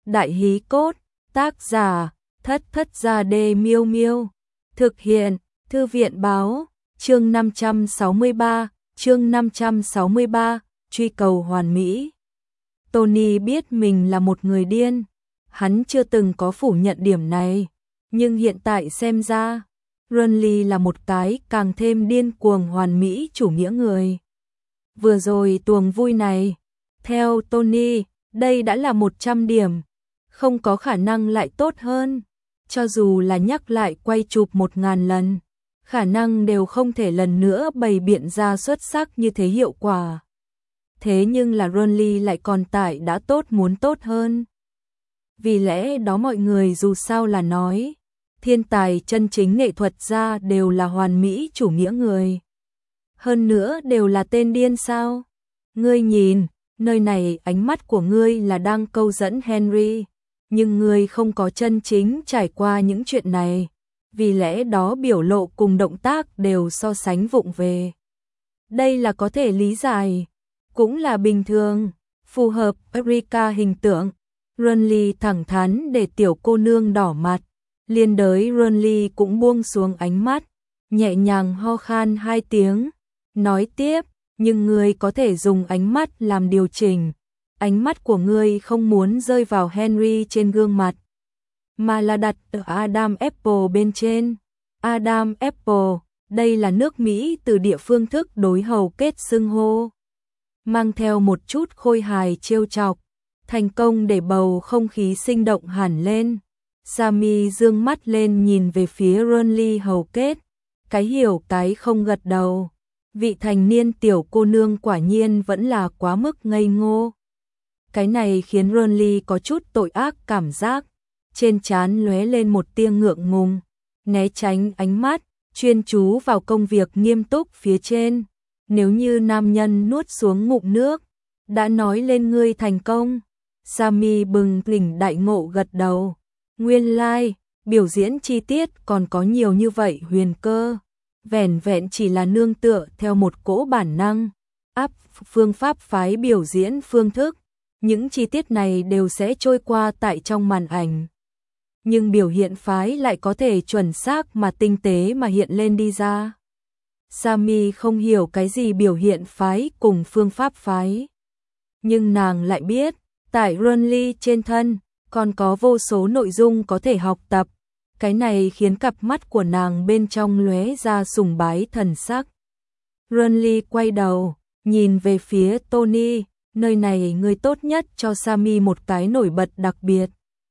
Đại hí cốt, tác giả, Thất Thất Gia Đê Miêu Miêu. Thực hiện, Thư viện báo, chương 563, truy cầu hoàn mỹ. Tony biết mình là một người điên, hắn chưa từng có phủ nhận điểm này, nhưng hiện tại xem ra, Renly là một cái càng thêm điên cuồng hoàn mỹ chủ nghĩa người. Vừa rồi tuồng vui này, theo Tony, đây đã là 100 điểm, không có khả năng lại tốt hơn, cho dù là nhắc lại quay chụp 1000 lần, khả năng đều không thể lần nữa bày biện ra xuất sắc như thế hiệu quả. Thế nhưng là Renly lại còn tại đã tốt muốn tốt hơn. Vì lẽ đó mọi người dù sao là nói, thiên tài chân chính nghệ thuật gia đều là hoàn mỹ chủ nghĩa người. Hơn nữa đều là tên điên sao? Ngươi nhìn, nơi này ánh mắt của ngươi là đang câu dẫn Henry, nhưng ngươi không có chân chính trải qua những chuyện này, vì lẽ đó biểu lộ cùng động tác đều so sánh vụng về. Đây là có thể lý giải, cũng là bình thường, phù hợp Erika hình tượng. Renly thẳng thắn để tiểu cô nương đỏ mặt, liên đới Renly cũng buông xuống ánh mắt, nhẹ nhàng ho khan 2 tiếng, nói tiếp, nhưng ngươi có thể dùng ánh mắt làm điều chỉnh. Ánh mắt của ngươi không muốn rơi vào Henry trên gương mặt, mà là đặt ở Adam Apple bên trên. Adam Apple, đây là nước Mỹ từ địa phương thức đối hầu kết xưng hô, mang theo một chút khôi hài trêu chọc, thành công để bầu không khí sinh động hẳn lên. Sammy dương mắt lên nhìn về phía Renly hầu kết, cái hiểu cái không gật đầu. Vị thành niên tiểu cô nương quả nhiên vẫn là quá mức ngây ngô. Cái này khiến Renly có chút tội ác cảm giác, trên trán lóe lên một tia ngượng ngùng, né tránh ánh mắt, chuyên chú vào công việc nghiêm túc phía trên. Nếu như nam nhân nuốt xuống ngụm nước, đã nói lên ngươi thành công. Sammy bừng tỉnh đại ngộ gật đầu. Nguyên lai, biểu diễn chi tiết còn có nhiều như vậy huyền cơ. Vẻn vẹn chỉ là nương tựa theo một cỗ bản năng, áp phương pháp phái biểu diễn phương thức. Những chi tiết này đều sẽ trôi qua tại trong màn ảnh. Nhưng biểu hiện phái lại có thể chuẩn xác mà tinh tế mà hiện lên đi ra. Sammy không hiểu cái gì biểu hiện phái cùng phương pháp phái. Nhưng nàng lại biết, tại Renly trên thân, còn có vô số nội dung có thể học tập. Cái này khiến cặp mắt của nàng bên trong lóe ra sùng bái thần sắc. Renly quay đầu, nhìn về phía Tony, nơi này người tốt nhất cho Sammy một cái nổi bật đặc biệt.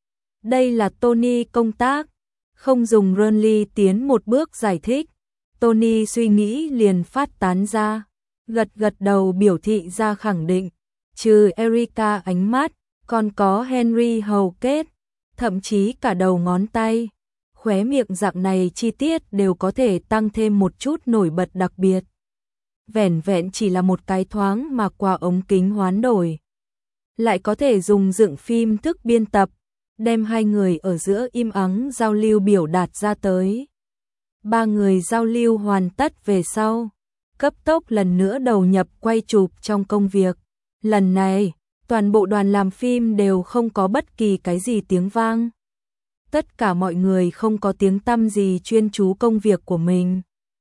Đây là Tony công tác, không dùng Renly tiến một bước giải thích. Tony suy nghĩ liền phát tán ra, gật gật đầu biểu thị ra khẳng định, trừ Erika ánh mắt, còn có Henry hầu kết, thậm chí cả đầu ngón tay. Khóe miệng dạng này chi tiết đều có thể tăng thêm một chút nổi bật đặc biệt. Vẻn vẹn chỉ là một cái thoáng mà qua ống kính hoán đổi, lại có thể dùng dựng phim thức biên tập, đem hai người ở giữa im ắng giao lưu biểu đạt ra tới. Ba người giao lưu hoàn tất về sau, cấp tốc lần nữa đầu nhập quay chụp trong công việc. Lần này, toàn bộ đoàn làm phim đều không có bất kỳ cái gì tiếng vang. Tất cả mọi người không có tiếng tăm gì chuyên chú công việc của mình.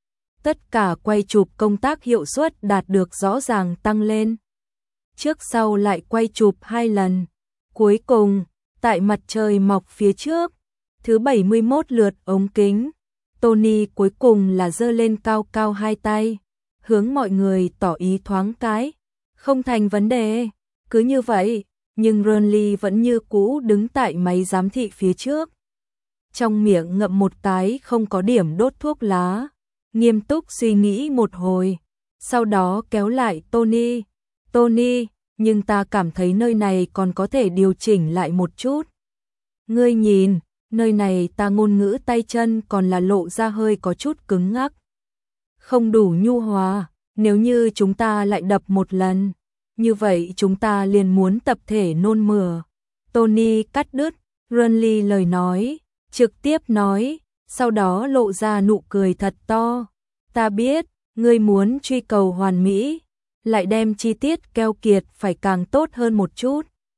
Tất cả quay chụp công tác hiệu suất đạt được rõ ràng tăng lên. Trước sau lại quay chụp 2 lần. Cuối cùng, tại mặt trời mọc phía trước, thứ 71 lượt ống kính, Tony cuối cùng là giơ lên cao cao 2 tay, hướng mọi người tỏ ý thoáng cái. Không thành vấn đề, cứ như vậy, nhưng Renly vẫn như cũ đứng tại máy giám thị phía trước. Trong miệng ngậm một cái không có điểm đốt thuốc lá, nghiêm túc suy nghĩ một hồi, sau đó kéo lại Tony. Tony, nhưng ta cảm thấy nơi này còn có thể điều chỉnh lại một chút. Ngươi nhìn, nơi này ta ngôn ngữ tay chân còn là lộ ra hơi có chút cứng ngắc. Không đủ nhu hòa, nếu như chúng ta lại đập một lần, như vậy chúng ta liền muốn tập thể nôn mửa. Tony cắt đứt Renly lời nói, trực tiếp nói, sau đó lộ ra nụ cười thật to. Ta biết, ngươi muốn truy cầu hoàn mỹ, lại đem chi tiết keo kiệt phải càng tốt hơn một chút.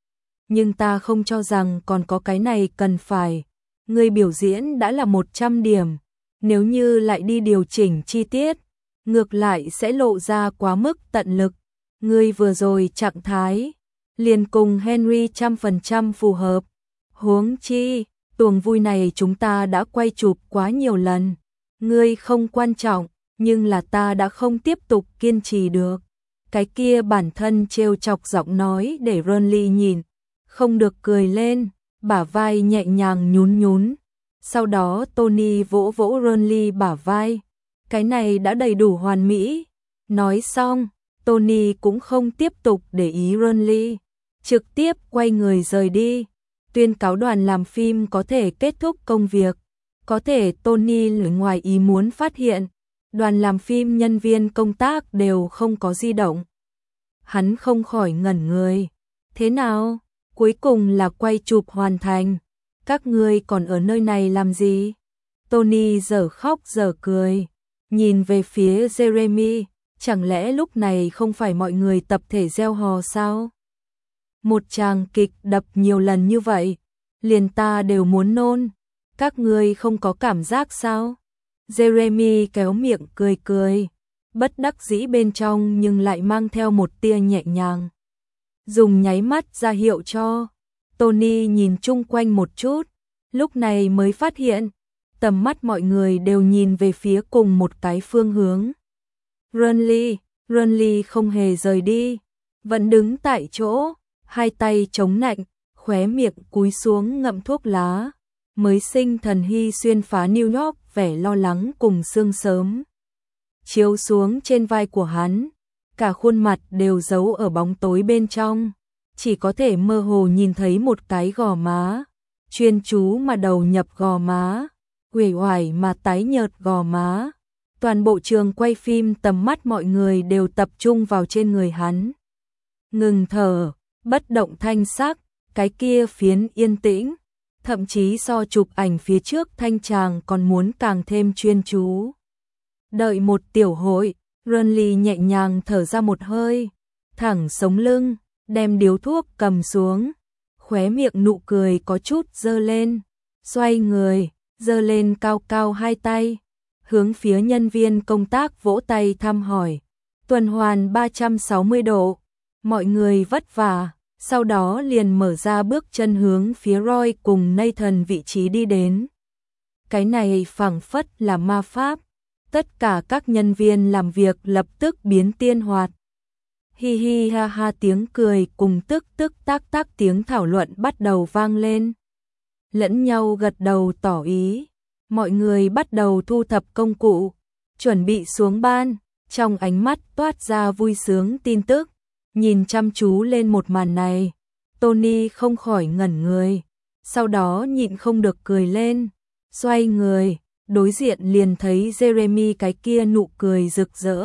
nhưng ta không cho rằng còn có cái này cần phải. Ngươi biểu diễn đã là 100 điểm, nếu như lại đi điều chỉnh chi tiết, ngược lại sẽ lộ ra quá mức tận lực. Ngươi vừa rồi trạng thái, liền cùng Henry 100% phù hợp. Huống chi, tuồng vui này chúng ta đã quay chụp quá nhiều lần. Ngươi không quan trọng, nhưng là ta đã không tiếp tục kiên trì được. Cái kia bản thân trêu chọc giọng nói để Ronly nhìn, không được cười lên, bả vai nhẹ nhàng nhún nhún. Sau đó Tony vỗ vỗ Ronly bả vai. Cái này đã đầy đủ hoàn mỹ. Nói xong, Tony cũng không tiếp tục để ý Ronly, trực tiếp quay người rời đi. Tuyên cáo đoàn làm phim có thể kết thúc công việc. Có thể Tony ngoài ý muốn phát hiện, đoàn làm phim nhân viên công tác đều không có di động. Hắn không khỏi ngẩn người. Thế nào? Cuối cùng là quay chụp hoàn thành. Các ngươi còn ở nơi này làm gì? Tony dở khóc dở cười, nhìn về phía Jeremy, chẳng lẽ lúc này không phải mọi người tập thể reo hò sao? Một tràng kịch đập nhiều lần như vậy, liền ta đều muốn nôn. Các ngươi không có cảm giác sao? Jeremy kéo miệng cười cười, bất đắc dĩ bên trong nhưng lại mang theo một tia nhẹ nhàng. Dùng nháy mắt ra hiệu cho. Tony nhìn chung quanh một chút, lúc này mới phát hiện, tầm mắt mọi người đều nhìn về phía cùng một cái phương hướng. Ronly không hề rời đi, vẫn đứng tại chỗ, hai tay chống nạnh, khóe miệng cúi xuống ngậm thuốc lá. Mới sinh thần hy xuyên phá New York, vẻ lo lắng cùng sương sớm chiếu xuống trên vai của hắn, cả khuôn mặt đều giấu ở bóng tối bên trong, chỉ có thể mơ hồ nhìn thấy một cái gò má, chuyên chú mà đầu nhập gò má, uể oải mà tái nhợt gò má. Toàn bộ trường quay phim tầm mắt mọi người đều tập trung vào trên người hắn. Ngừng thở, bất động thanh sắc, cái kia phiến yên tĩnh, thậm chí so chụp ảnh phía trước thanh tràng còn muốn càng thêm chuyên chú. Đợi một tiểu hội, Ronly nhẹ nhàng thở ra một hơi, thẳng sống lưng, đem điếu thuốc cầm xuống, khóe miệng nụ cười có chút dơ lên, xoay người, dơ lên cao cao hai tay, hướng phía nhân viên công tác vỗ tay thăm hỏi. Tuần hoàn 360 độ, mọi người vất vả. Sau đó liền mở ra bước chân hướng phía Roy cùng Nathan vị trí đi đến. Cái này phảng phất là ma pháp. Tất cả các nhân viên làm việc lập tức biến tiên hoạt. Hi hi ha ha tiếng cười cùng tức tức tác tác tiếng thảo luận bắt đầu vang lên. Lẫn nhau gật đầu tỏ ý. Mọi người bắt đầu thu thập công cụ, chuẩn bị xuống ban, trong ánh mắt toát ra vui sướng tin tức. Nhìn chăm chú lên một màn này, Tony không khỏi ngẩn người, sau đó nhịn không được cười lên, xoay người, đối diện liền thấy Jeremy cái kia nụ cười rực rỡ.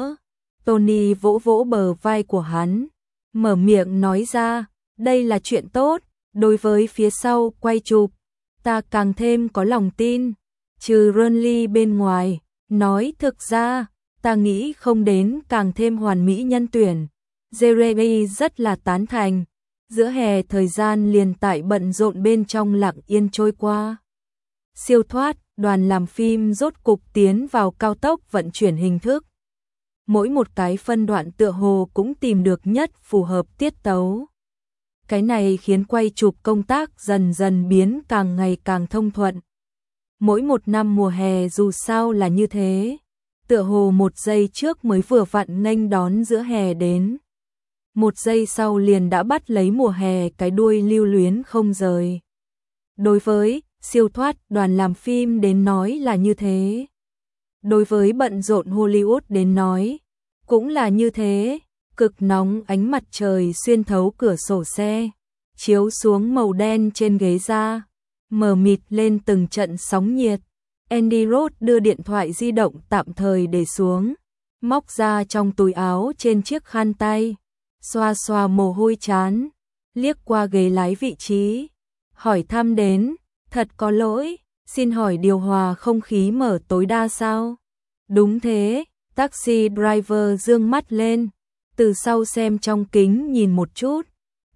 Tony vỗ vỗ bờ vai của hắn, mở miệng nói ra, đây là chuyện tốt, đối với phía sau quay chụp, ta càng thêm có lòng tin, trừ Ronly bên ngoài, nói thực ra, ta nghĩ không đến càng thêm hoàn mỹ nhân tuyển. Jeremy rất là tán thành, giữa hè thời gian liền tại bận rộn bên trong lặng yên trôi qua. Siêu thoát, đoàn làm phim rốt cục tiến vào cao tốc vận chuyển hình thức. Mỗi một cái phân đoạn tựa hồ cũng tìm được nhất phù hợp tiết tấu. Cái này khiến quay chụp công tác dần dần biến càng ngày càng thông thuận. Mỗi một năm mùa hè dù sao là như thế, tựa hồ một giây trước mới vừa vặn nghênh đón giữa hè đến. Một giây sau liền đã bắt lấy mùa hè cái đuôi lưu luyến không rời. Đối với siêu thoát đoàn làm phim đến nói là như thế. Đối với bận rộn Hollywood đến nói, cũng là như thế. Cực nóng ánh mặt trời xuyên thấu cửa sổ xe, chiếu xuống màu đen trên ghế da, mờ mịt lên từng trận sóng nhiệt. Andy Roth đưa điện thoại di động tạm thời để xuống, móc ra trong túi áo trên chiếc khăn tay, xoa xoa mồ hôi trán, liếc qua ghế lái vị trí, hỏi thăm đến, thật có lỗi, xin hỏi điều hòa không khí mở tối đa sao? Đúng thế, taxi driver dương mắt lên, từ sau xem trong kính nhìn một chút,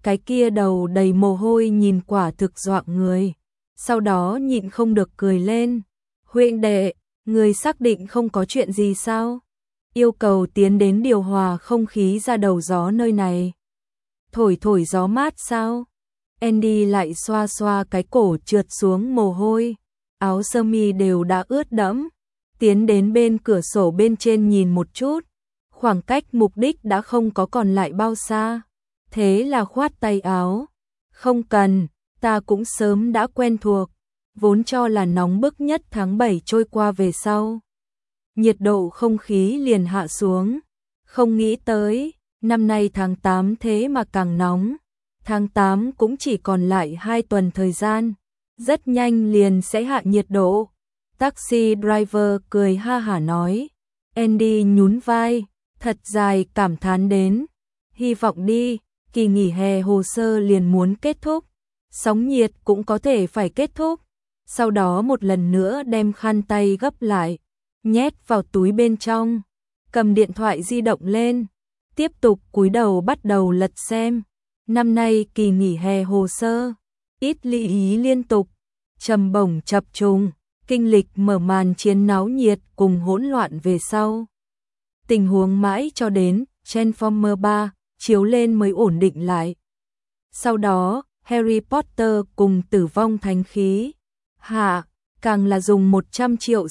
cái kia đầu đầy mồ hôi nhìn quả thực dọa người. Sau đó nhịn không được cười lên. Huynh đệ, người xác định không có chuyện gì sao? Yêu cầu tiến đến điều hòa không khí ra đầu gió nơi này. Thổi gió mát sao? Andy lại xoa xoa cái cổ trượt xuống mồ hôi. Áo sơ mi đều đã ướt đẫm. Tiến đến bên cửa sổ bên trên nhìn một chút. Khoảng cách mục đích đã không có còn lại bao xa. Thế là khoát tay áo. Không cần, ta cũng sớm đã quen thuộc. Vốn cho là nóng bức nhất tháng 7 trôi qua về sau. Nhiệt độ không khí liền hạ xuống. Không nghĩ tới, năm nay tháng 8 thế mà càng nóng. Tháng 8 cũng chỉ còn lại 2 tuần thời gian. Rất nhanh liền sẽ hạ nhiệt độ. Taxi driver cười ha hả nói. Andy nhún vai, thật dài cảm thán đến. Hy vọng đi, kỳ nghỉ hè hồ sơ liền muốn kết thúc. Sóng nhiệt cũng có thể phải kết thúc. Sau đó một lần nữa đem khăn tay gấp lại, nhét vào túi bên trong, cầm điện thoại di động lên, tiếp tục cúi đầu bắt đầu lật xem. Năm nay kỳ nghỉ hè hồ sơ, ít lưu ý liên tục, trầm bổng chập trùng, kinh lịch mở màn chiến náo nhiệt cùng hỗn loạn về sau. Tình huống mãi cho đến Transformer 3 chiếu lên mới ổn định lại. Sau đó, Harry Potter cùng Tử vong thánh khí. Hạ, càng là dùng 100 triệu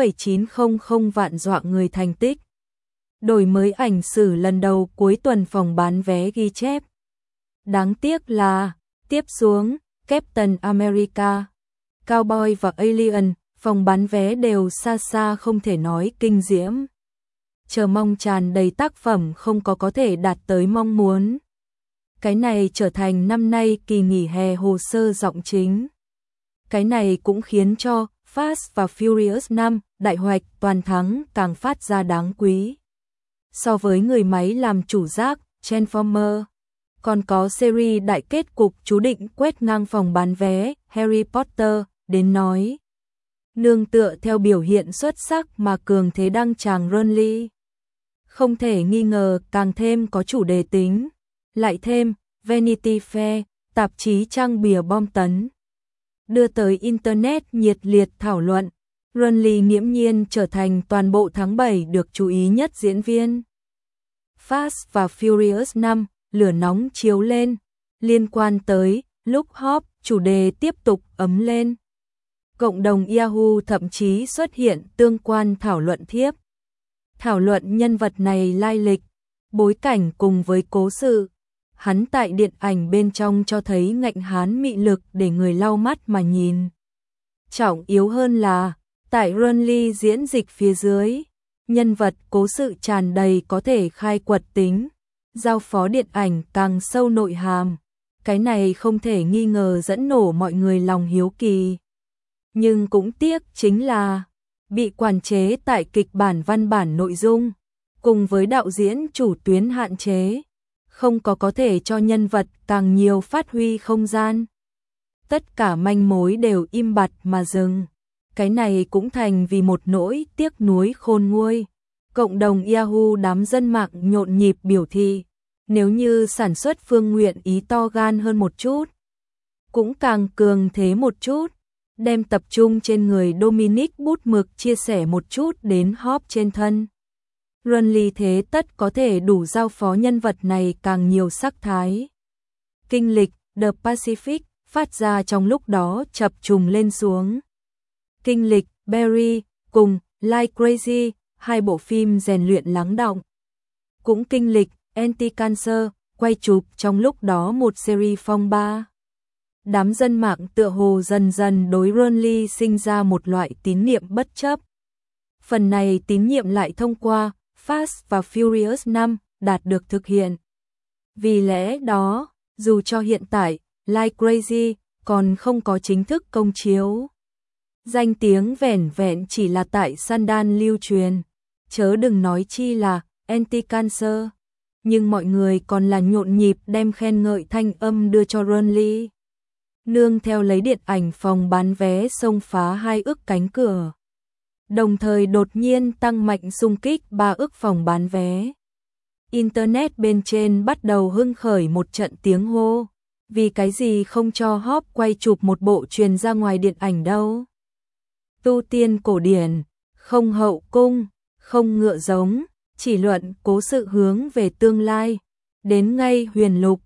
6,900 vạn dọa người thành tích. Đổi mới ảnh sử lần đầu cuối tuần phòng bán vé ghi chép. Đáng tiếc là, tiếp xuống, Captain America, Cowboy và Alien, phòng bán vé đều xa xa không thể nói kinh diễm. Chờ mong tràn đầy tác phẩm không có thể đạt tới mong muốn. Cái này trở thành năm nay kỳ nghỉ hè hồ sơ giọng chính. Cái này cũng khiến cho Fast và Furious 5 đại hoạch toàn thắng càng phát ra đáng quý. So với người máy làm chủ giác, Transformer, còn có series đại kết cục chú định quét ngang phòng bán vé, Harry Potter, đến nói. Nương tựa theo biểu hiện xuất sắc mà cường thế đăng tràng Ron Lee. Không thể nghi ngờ càng thêm có chủ đề tính. Lại thêm, Vanity Fair, tạp chí trang bìa bom tấn. Đưa tới Internet nhiệt liệt thảo luận, Ron Lee nghiễm nhiên trở thành toàn bộ tháng 7 được chú ý nhất diễn viên. Fast và Furious 5, lửa nóng chiếu lên, liên quan tới Luke Hobbs, chủ đề tiếp tục ấm lên. Cộng đồng Yahoo thậm chí xuất hiện tương quan thảo luận thiếp. Thảo luận nhân vật này lai lịch, bối cảnh cùng với cố sự. Hắn tại điện ảnh bên trong cho thấy ngạnh hán mị lực để người lau mắt mà nhìn. Trọng yếu hơn là, tại Ron Lee diễn dịch phía dưới, nhân vật cố sự tràn đầy có thể khai quật tính, giao phó điện ảnh càng sâu nội hàm. Cái này không thể nghi ngờ dẫn nổ mọi người lòng hiếu kỳ. Nhưng cũng tiếc chính là, bị quản chế tại kịch bản văn bản nội dung, cùng với đạo diễn chủ tuyến hạn chế. Không có thể cho nhân vật càng nhiều phát huy không gian. Tất cả manh mối đều im bặt mà dừng. Cái này cũng thành vì một nỗi tiếc nuối khôn nguôi. Cộng đồng Yahoo đám dân mạng nhộn nhịp biểu thị, nếu như sản xuất Phương nguyện ý to gan hơn một chút, cũng càng cường thế một chút, đem tập trung trên người Dominic bút mực chia sẻ một chút đến Hobbs trên thân. Ron Lee thế tất có thể đủ giao phó nhân vật này càng nhiều sắc thái. Kinh lịch The Pacific phát ra trong lúc đó chập trùng lên xuống. Kinh lịch Barry cùng Like Crazy, hai bộ phim rèn luyện lắng đọng. Cũng kinh lịch Anti-Cancer, quay chụp trong lúc đó một series phong ba. Đám dân mạng tựa hồ dần dần đối Ron Lee sinh ra một loại tín niệm bất chấp. Phần này tín nhiệm lại thông qua Fast và Furious 5 đạt được thực hiện. Vì lẽ đó, dù cho hiện tại, Like Crazy còn không có chính thức công chiếu, danh tiếng vẻn vẹn chỉ là tại Sundance lưu truyền, chớ đừng nói chi là Anti-Cancer. Nhưng mọi người còn là nhộn nhịp đem khen ngợi thanh âm đưa cho Ron Lee. Nương theo lấy điện ảnh phòng bán vé xông phá 2 ức cánh cửa. Đồng thời đột nhiên tăng mạnh xung kích 3 ức phòng bán vé. Internet bên trên bắt đầu hưng khởi một trận tiếng hô. Vì cái gì không cho Hop quay chụp một bộ truyền ra ngoài điện ảnh đâu? Tu tiên cổ điển, không hậu cung, không ngựa giống, chỉ luận cố sự hướng về tương lai. Đến ngay Huyền Lục,